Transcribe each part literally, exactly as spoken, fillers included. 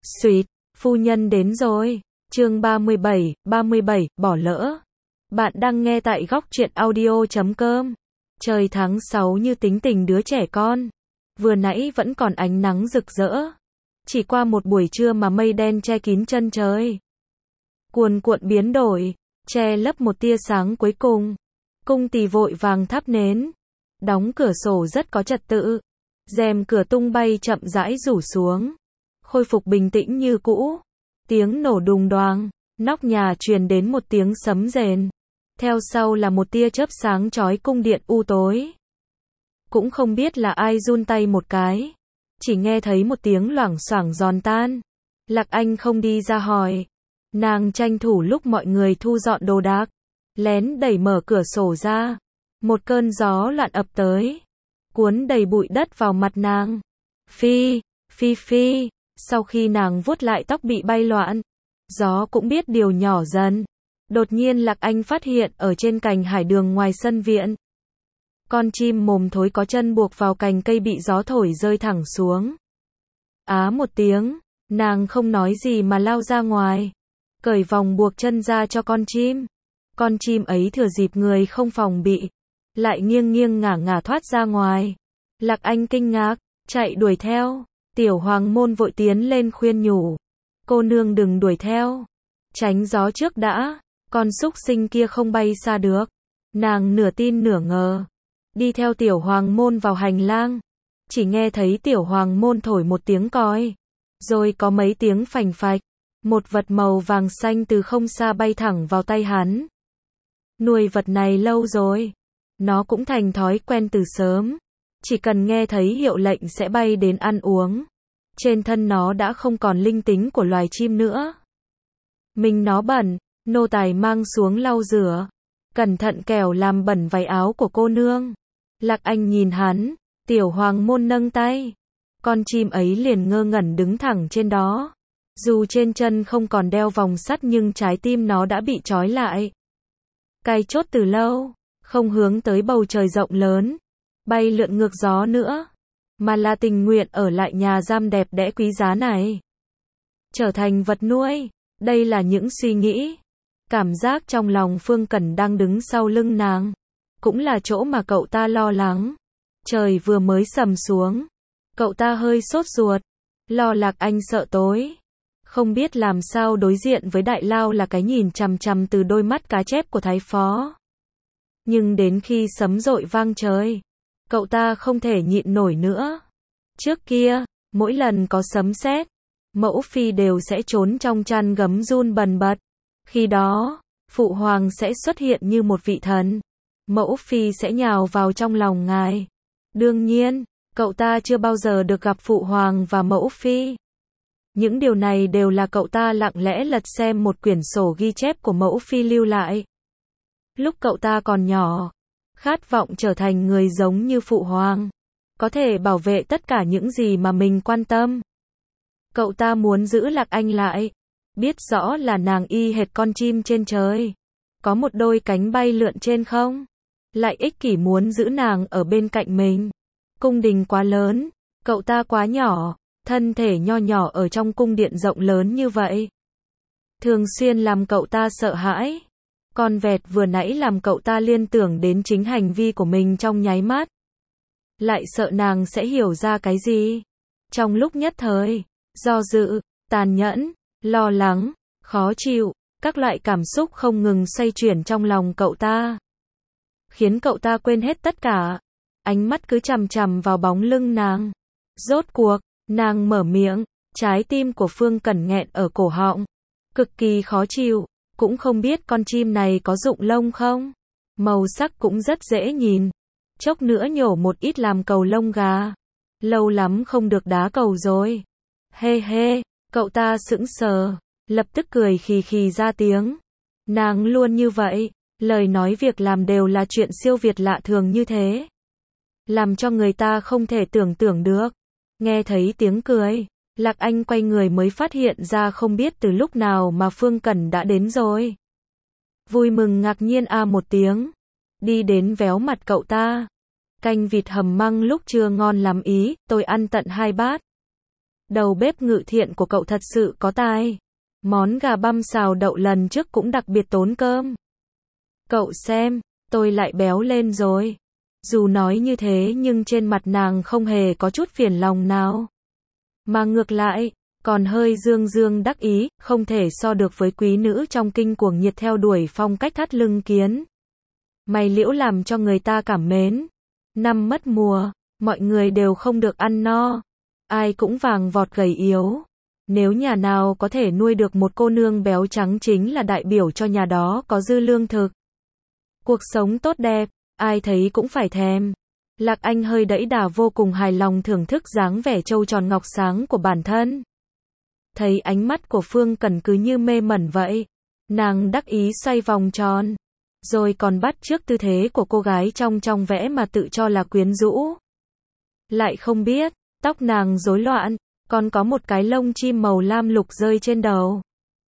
Xuyệt, phu nhân đến rồi. Chương ba mươi bảy, ba mươi bảy, bỏ lỡ. Bạn đang nghe tại góc truyện audio chấm com. Trời tháng sáu như tính tình đứa trẻ con. Vừa nãy vẫn còn ánh nắng rực rỡ. Chỉ qua một buổi trưa mà mây đen che kín chân trời. Cuồn cuộn biến đổi, che lấp một tia sáng cuối cùng. Cung tỳ vội vàng thắp nến. Đóng cửa sổ rất có trật tự. Rèm cửa tung bay chậm rãi rủ xuống. Khôi phục bình tĩnh như cũ. Tiếng nổ đùng đoàng, nóc nhà truyền đến một tiếng sấm rền. Theo sau là một tia chớp sáng chói cung điện u tối. Cũng không biết là ai run tay một cái. Chỉ nghe thấy một tiếng loảng xoảng giòn tan. Lạc Anh không đi ra hỏi. Nàng tranh thủ lúc mọi người thu dọn đồ đạc. Lén đẩy mở cửa sổ ra. Một cơn gió loạn ập tới. Cuốn đầy bụi đất vào mặt nàng. Phi, phi phi. Sau khi nàng vuốt lại tóc bị bay loạn, gió cũng biết điều nhỏ dần. Đột nhiên Lạc Anh phát hiện ở trên cành hải đường ngoài sân viện. Con chim mồm thối có chân buộc vào cành cây bị gió thổi rơi thẳng xuống. Á một tiếng, nàng không nói gì mà lao ra ngoài. Cởi vòng buộc chân ra cho con chim. Con chim ấy thừa dịp người không phòng bị. Lại nghiêng nghiêng ngả ngả thoát ra ngoài. Lạc Anh kinh ngạc, chạy đuổi theo. Tiểu Hoàng Môn vội tiến lên khuyên nhủ. Cô nương đừng đuổi theo. Tránh gió trước đã. Con súc sinh kia không bay xa được. Nàng nửa tin nửa ngờ. Đi theo Tiểu Hoàng Môn vào hành lang. Chỉ nghe thấy Tiểu Hoàng Môn thổi một tiếng còi. Rồi có mấy tiếng phành phạch. Một vật màu vàng xanh từ không xa bay thẳng vào tay hắn. Nuôi vật này lâu rồi. Nó cũng thành thói quen từ sớm. Chỉ cần nghe thấy hiệu lệnh sẽ bay đến ăn uống. Trên thân nó đã không còn linh tính của loài chim nữa. Mình nó bẩn, nô tài mang xuống lau rửa. Cẩn thận kẻo làm bẩn váy áo của cô nương. Lạc Anh nhìn hắn, Tiểu Hoàng Môn nâng tay. Con chim ấy liền ngơ ngẩn đứng thẳng trên đó. Dù trên chân không còn đeo vòng sắt nhưng trái tim nó đã bị trói lại. Cai chốt từ lâu, không hướng tới bầu trời rộng lớn. Bay lượn ngược gió nữa, mà là tình nguyện ở lại nhà giam đẹp đẽ quý giá này. Trở thành vật nuôi, đây là những suy nghĩ, cảm giác trong lòng Phương Cẩn đang đứng sau lưng nàng. Cũng là chỗ mà cậu ta lo lắng. Trời vừa mới sầm xuống, cậu ta hơi sốt ruột, lo Lạc Anh sợ tối. Không biết làm sao đối diện với Đại Lao là cái nhìn chằm chằm từ đôi mắt cá chép của Thái Phó. Nhưng đến khi sấm dội vang trời, cậu ta không thể nhịn nổi nữa. Trước kia, mỗi lần có sấm sét, Mẫu Phi đều sẽ trốn trong chăn gấm run bần bật. Khi đó, Phụ Hoàng sẽ xuất hiện như một vị thần. Mẫu Phi sẽ nhào vào trong lòng ngài. Đương nhiên, cậu ta chưa bao giờ được gặp Phụ Hoàng và Mẫu Phi. Những điều này đều là cậu ta lặng lẽ lật xem một quyển sổ ghi chép của Mẫu Phi lưu lại. Lúc cậu ta còn nhỏ, khát vọng trở thành người giống như Phụ Hoàng, có thể bảo vệ tất cả những gì mà mình quan tâm. Cậu ta muốn giữ Lạc Anh lại, biết rõ là nàng y hệt con chim trên trời, có một đôi cánh bay lượn trên không, lại ích kỷ muốn giữ nàng ở bên cạnh mình. Cung đình quá lớn, cậu ta quá nhỏ, thân thể nho nhỏ ở trong cung điện rộng lớn như vậy, thường xuyên làm cậu ta sợ hãi. Con vẹt vừa nãy làm cậu ta liên tưởng đến chính hành vi của mình trong nháy mắt. Lại sợ nàng sẽ hiểu ra cái gì. Trong lúc nhất thời, do dự, tàn nhẫn, lo lắng, khó chịu, các loại cảm xúc không ngừng xoay chuyển trong lòng cậu ta. Khiến cậu ta quên hết tất cả. Ánh mắt cứ chằm chằm vào bóng lưng nàng. Rốt cuộc, nàng mở miệng, trái tim của Phương Cẩn nghẹn ở cổ họng. Cực kỳ khó chịu. Cũng không biết con chim này có rụng lông không? Màu sắc cũng rất dễ nhìn. Chốc nữa nhổ một ít làm cầu lông gà. Lâu lắm không được đá cầu rồi. Hê hê, cậu ta sững sờ, lập tức cười khì khì ra tiếng. Nàng luôn như vậy, lời nói việc làm đều là chuyện siêu việt lạ thường như thế. Làm cho người ta không thể tưởng tượng được. Nghe thấy tiếng cười, Lạc Anh quay người mới phát hiện ra không biết từ lúc nào mà Phương Cẩn đã đến rồi. Vui mừng ngạc nhiên a một tiếng. Đi đến véo mặt cậu ta. Canh vịt hầm măng lúc trưa ngon lắm ý, tôi ăn tận hai bát. Đầu bếp Ngự Thiện của cậu thật sự có tài. Món gà băm xào đậu lần trước cũng đặc biệt tốn cơm. Cậu xem, tôi lại béo lên rồi. Dù nói như thế nhưng trên mặt nàng không hề có chút phiền lòng nào. Mà ngược lại, còn hơi dương dương đắc ý, không thể so được với quý nữ trong kinh cuồng nhiệt theo đuổi phong cách thắt lưng kiến. Mày liễu làm cho người ta cảm mến. Năm mất mùa, mọi người đều không được ăn no. Ai cũng vàng vọt gầy yếu. Nếu nhà nào có thể nuôi được một cô nương béo trắng chính là đại biểu cho nhà đó có dư lương thực. Cuộc sống tốt đẹp, ai thấy cũng phải thèm. Lạc Anh hơi đẫy đà vô cùng hài lòng thưởng thức dáng vẻ trâu tròn ngọc sáng của bản thân. Thấy ánh mắt của Phương Cẩn cứ như mê mẩn vậy. Nàng đắc ý xoay vòng tròn. Rồi còn bắt chước tư thế của cô gái trong trong vẽ mà tự cho là quyến rũ. Lại không biết, tóc nàng rối loạn, còn có một cái lông chim màu lam lục rơi trên đầu.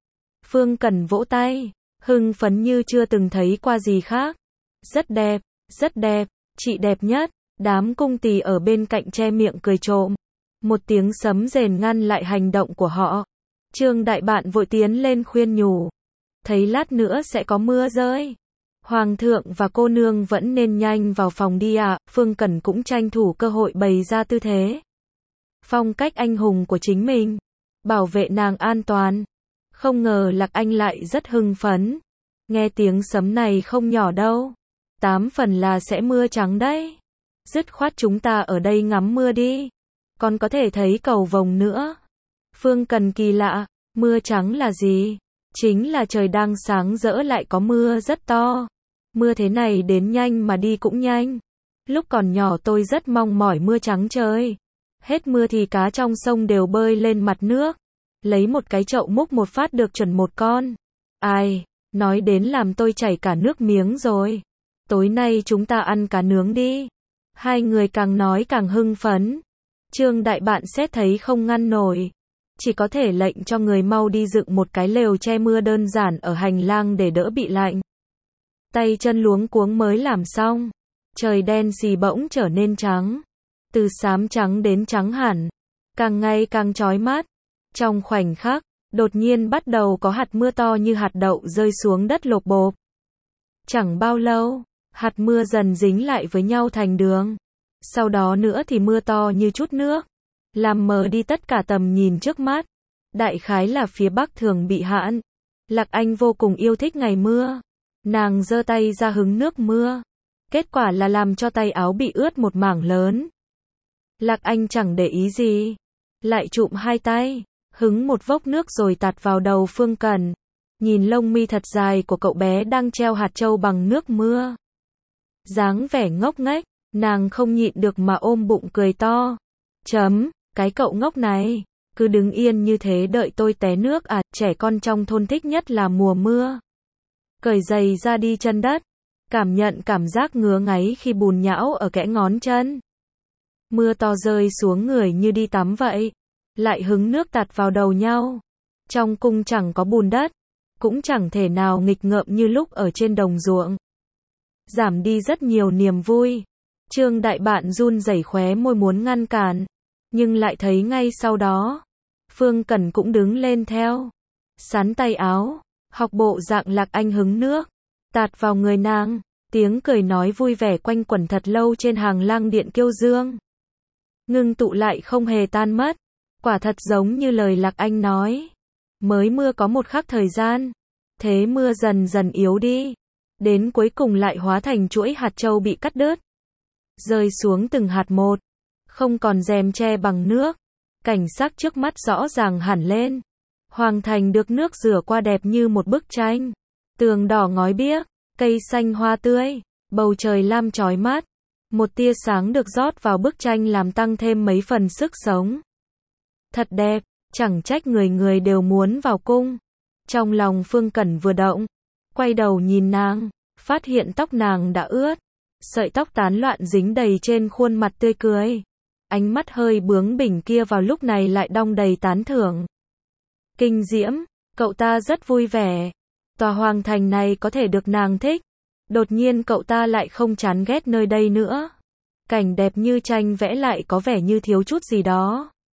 Phương Cẩn vỗ tay, hưng phấn như chưa từng thấy qua gì khác. Rất đẹp, rất đẹp, chị đẹp nhất. Đám cung tỳ ở bên cạnh che miệng cười trộm. Một tiếng sấm rền ngăn lại hành động của họ. Trương Đại Bạn vội tiến lên khuyên nhủ. Thấy lát nữa sẽ có mưa rơi. Hoàng thượng và cô nương vẫn nên nhanh vào phòng đi ạ. À. Phương Cẩn cũng tranh thủ cơ hội bày ra tư thế. Phong cách anh hùng của chính mình. Bảo vệ nàng an toàn. Không ngờ Lạc Anh lại rất hưng phấn. Nghe tiếng sấm này không nhỏ đâu. Tám phần là sẽ mưa trắng đấy. Dứt khoát chúng ta ở đây ngắm mưa đi. Còn có thể thấy cầu vồng nữa. Phương Cẩn kỳ lạ. Mưa trắng là gì? Chính là trời đang sáng rỡ lại có mưa rất to. Mưa thế này đến nhanh mà đi cũng nhanh. Lúc còn nhỏ tôi rất mong mỏi mưa trắng trời. Hết mưa thì cá trong sông đều bơi lên mặt nước. Lấy một cái chậu múc một phát được chuẩn một con. Ai, nói đến làm tôi chảy cả nước miếng rồi. Tối nay chúng ta ăn cá nướng đi. Hai người càng nói càng hưng phấn. Trương Đại Bạn xét thấy không ngăn nổi. Chỉ có thể lệnh cho người mau đi dựng một cái lều che mưa đơn giản ở hành lang để đỡ bị lạnh. Tay chân luống cuống mới làm xong. Trời đen xì bỗng trở nên trắng. Từ xám trắng đến trắng hẳn. Càng ngày càng chói mắt. Trong khoảnh khắc, đột nhiên bắt đầu có hạt mưa to như hạt đậu rơi xuống đất lộp bộp. Chẳng bao lâu, hạt mưa dần dính lại với nhau thành đường. Sau đó nữa thì mưa to như chút nước. Làm mờ đi tất cả tầm nhìn trước mắt. Đại khái là phía Bắc thường bị hạn. Lạc Anh vô cùng yêu thích ngày mưa. Nàng giơ tay ra hứng nước mưa. Kết quả là làm cho tay áo bị ướt một mảng lớn. Lạc Anh chẳng để ý gì. Lại chụm hai tay. Hứng một vốc nước rồi tạt vào đầu Phương Cẩn. Nhìn lông mi thật dài của cậu bé đang treo hạt trâu bằng nước mưa. Dáng vẻ ngốc nghếch. Nàng không nhịn được mà ôm bụng cười to. Chấm, cái cậu ngốc này. Cứ đứng yên như thế đợi tôi té nước à. Trẻ con trong thôn thích nhất là mùa mưa. Cởi giày ra đi chân đất. Cảm nhận cảm giác ngứa ngáy khi bùn nhão ở kẽ ngón chân. Mưa to rơi xuống người như đi tắm vậy. Lại hứng nước tạt vào đầu nhau. Trong cung chẳng có bùn đất. Cũng chẳng thể nào nghịch ngợm như lúc ở trên đồng ruộng. Giảm đi rất nhiều niềm vui. Trương Đại Bạn run rẩy khóe môi muốn ngăn cản. Nhưng lại thấy ngay sau đó. Phương Cẩn cũng đứng lên theo. Sắn tay áo. Học bộ dạng Lạc Anh hứng nước. Tạt vào người nàng. Tiếng cười nói vui vẻ quanh quẩn thật lâu trên hàng lang điện Kiêu Dương. Ngưng tụ lại không hề tan mất. Quả thật giống như lời Lạc Anh nói. Mới mưa có một khắc thời gian. Thế mưa dần dần yếu đi. Đến cuối cùng lại hóa thành chuỗi hạt châu bị cắt đứt. Rơi xuống từng hạt một. Không còn rèm che bằng nước. Cảnh sắc trước mắt rõ ràng hẳn lên. Hoàng thành được nước rửa qua đẹp như một bức tranh. Tường đỏ ngói biếc. Cây xanh hoa tươi. Bầu trời lam chói mắt. Một tia sáng được rót vào bức tranh làm tăng thêm mấy phần sức sống. Thật đẹp. Chẳng trách người người đều muốn vào cung. Trong lòng Phương Cẩn vừa động. Quay đầu nhìn nàng. Phát hiện tóc nàng đã ướt. Sợi tóc tán loạn dính đầy trên khuôn mặt tươi cười. Ánh mắt hơi bướng bỉnh kia vào lúc này lại đong đầy tán thưởng. Kinh diễm, cậu ta rất vui vẻ. Tòa hoàng thành này có thể được nàng thích. Đột nhiên cậu ta lại không chán ghét nơi đây nữa. Cảnh đẹp như tranh vẽ lại có vẻ như thiếu chút gì đó.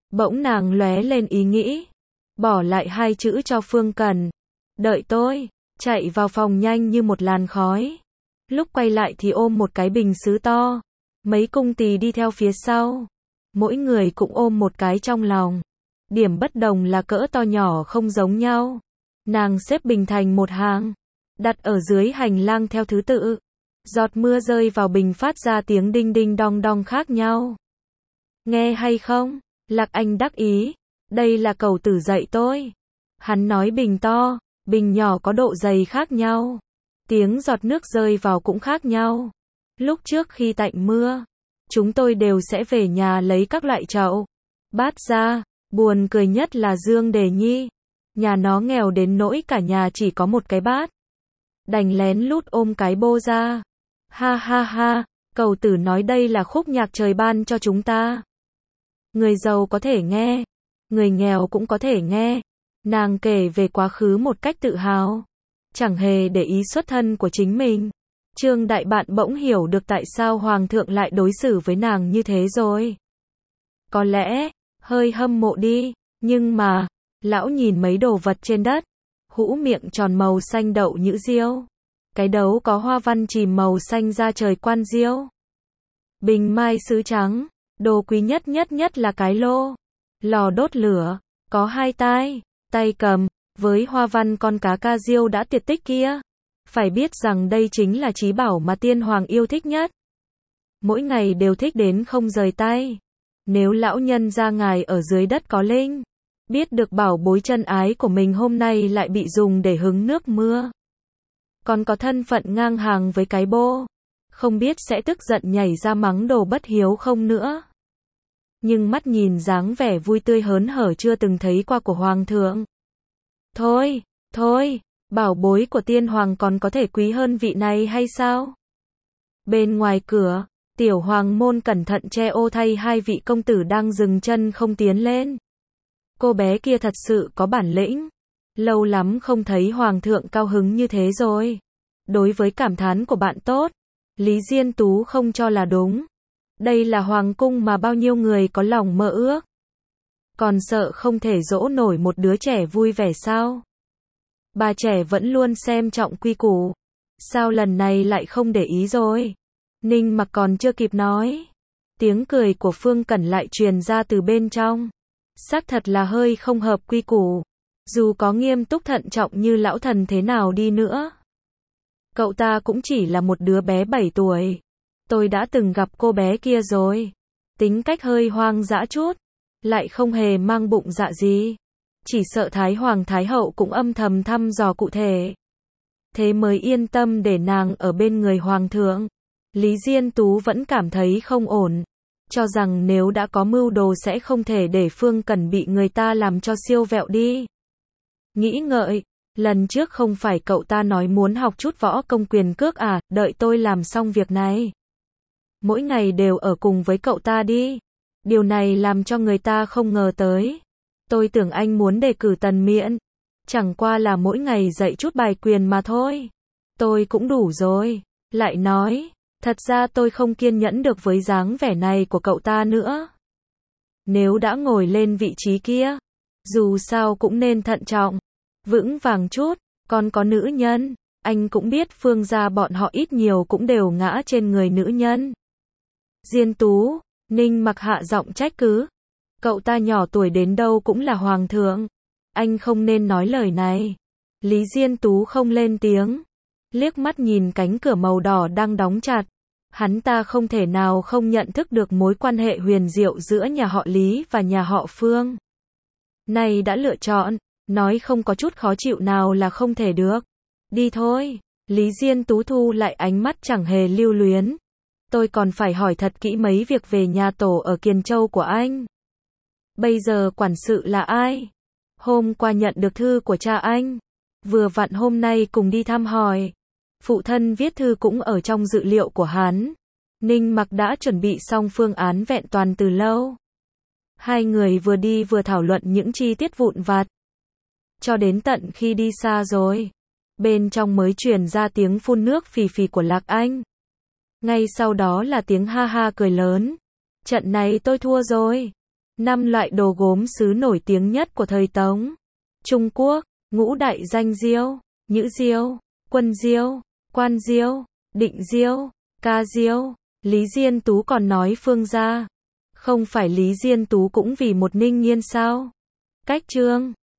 Bỗng nàng lóe lên ý nghĩ. Bỏ lại hai chữ cho Phương Cẩn. Đợi tôi. Chạy vào phòng nhanh như một làn khói. Lúc quay lại thì ôm một cái bình sứ to. Mấy cung tỳ đi theo phía sau. Mỗi người cũng ôm một cái trong lòng. Điểm bất đồng là cỡ to nhỏ không giống nhau. Nàng xếp bình thành một hàng. Đặt ở dưới hành lang theo thứ tự. Giọt mưa rơi vào bình phát ra tiếng đinh đinh đong đong khác nhau. Nghe hay không? Lạc Anh đắc ý. Đây là cậu tử dạy tôi. Hắn nói bình to, bình nhỏ có độ dày khác nhau. Tiếng giọt nước rơi vào cũng khác nhau. Lúc trước khi tạnh mưa, chúng tôi đều sẽ về nhà lấy các loại chậu, bát ra. Buồn cười nhất là Dương Đề Nhi. Nhà nó nghèo đến nỗi cả nhà chỉ có một cái bát. Đành lén lút ôm cái bô ra. Ha ha ha, cậu tử nói đây là khúc nhạc trời ban cho chúng ta. Người giàu có thể nghe, người nghèo cũng có thể nghe. Nàng kể về quá khứ một cách tự hào, chẳng hề để ý xuất thân của chính mình. Trương Đại Bạn bỗng hiểu được tại sao Hoàng thượng lại đối xử với nàng như thế rồi. Có lẽ, hơi hâm mộ đi, nhưng mà, lão nhìn mấy đồ vật trên đất, hũ miệng tròn màu xanh đậu nhữ diêu. Cái đấu có hoa văn chìm màu xanh da trời quan diêu. Bình mai sứ trắng, đồ quý nhất nhất nhất là cái lô. Lò đốt lửa, có hai tai, tay cầm, với hoa văn con cá ca diêu đã tuyệt tích kia. Phải biết rằng đây chính là trí bảo mà tiên hoàng yêu thích nhất. Mỗi ngày đều thích đến không rời tay. Nếu lão nhân gia ngài ở dưới đất có linh, biết được bảo bối chân ái của mình hôm nay lại bị dùng để hứng nước mưa, còn có thân phận ngang hàng với cái bô, không biết sẽ tức giận nhảy ra mắng đồ bất hiếu không nữa. Nhưng mắt nhìn dáng vẻ vui tươi hớn hở chưa từng thấy qua của Hoàng thượng. Thôi, thôi, bảo bối của tiên hoàng còn có thể quý hơn vị này hay sao? Bên ngoài cửa, tiểu hoàng môn cẩn thận che ô thay hai vị công tử đang dừng chân không tiến lên. Cô bé kia thật sự có bản lĩnh. Lâu lắm không thấy Hoàng thượng cao hứng như thế rồi. Đối với cảm thán của bạn tốt, Lý Diên Tú không cho là đúng. Đây là hoàng cung mà bao nhiêu người có lòng mơ ước. Còn sợ không thể dỗ nổi một đứa trẻ vui vẻ sao? Bà trẻ vẫn luôn xem trọng quy củ. Sao lần này lại không để ý rồi? Ninh Mặc còn chưa kịp nói. Tiếng cười của Phương Cẩn lại truyền ra từ bên trong. Xác thật là hơi không hợp quy củ. Dù có nghiêm túc thận trọng như lão thần thế nào đi nữa. Cậu ta cũng chỉ là một đứa bé bảy tuổi. Tôi đã từng gặp cô bé kia rồi. Tính cách hơi hoang dã chút. Lại không hề mang bụng dạ gì. Chỉ sợ Thái Hoàng Thái Hậu cũng âm thầm thăm dò cụ thể. Thế mới yên tâm để nàng ở bên người Hoàng thượng. Lý Diên Tú vẫn cảm thấy không ổn. Cho rằng nếu đã có mưu đồ sẽ không thể để Phương Cẩn bị người ta làm cho siêu vẹo đi. Nghĩ ngợi, lần trước không phải cậu ta nói muốn học chút võ công quyền cước à, đợi tôi làm xong việc này. Mỗi ngày đều ở cùng với cậu ta đi. Điều này làm cho người ta không ngờ tới. Tôi tưởng anh muốn đề cử Tần Miện. Chẳng qua là mỗi ngày dạy chút bài quyền mà thôi. Tôi cũng đủ rồi. Lại nói, thật ra tôi không kiên nhẫn được với dáng vẻ này của cậu ta nữa. Nếu đã ngồi lên vị trí kia, dù sao cũng nên thận trọng, vững vàng chút, còn có nữ nhân, anh cũng biết Phương gia bọn họ ít nhiều cũng đều ngã trên người nữ nhân. Diên Tú, Ninh Mặc hạ giọng trách cứ. Cậu ta nhỏ tuổi đến đâu cũng là hoàng thượng. Anh không nên nói lời này. Lý Diên Tú không lên tiếng. Liếc mắt nhìn cánh cửa màu đỏ đang đóng chặt. Hắn ta không thể nào không nhận thức được mối quan hệ huyền diệu giữa nhà họ Lý và nhà họ Phương. Này đã lựa chọn, nói không có chút khó chịu nào là không thể được. Đi thôi. Lý Diên Tú thu lại ánh mắt chẳng hề lưu luyến. Tôi còn phải hỏi thật kỹ mấy việc về nhà tổ ở Kiền Châu của anh. Bây giờ quản sự là ai? Hôm qua nhận được thư của cha anh. Vừa vặn hôm nay cùng đi thăm hỏi. Phụ thân viết thư cũng ở trong dự liệu của hắn. Ninh Mặc đã chuẩn bị xong phương án vẹn toàn từ lâu. Hai người vừa đi vừa thảo luận những chi tiết vụn vặt. Cho đến tận khi đi xa rồi. Bên trong mới truyền ra tiếng phun nước phì phì của Lạc Anh. Ngay sau đó là tiếng ha ha cười lớn. Trận này tôi thua rồi. Năm loại đồ gốm sứ nổi tiếng nhất của thời Tống. Trung Quốc, ngũ đại danh diêu, Nhữ diêu, Quân diêu, Quan diêu, Định diêu, Ca diêu. Lý Diên Tú còn nói Phương gia. Không phải Lý Diên Tú cũng vì một Ninh Nghiên sao? Cách chương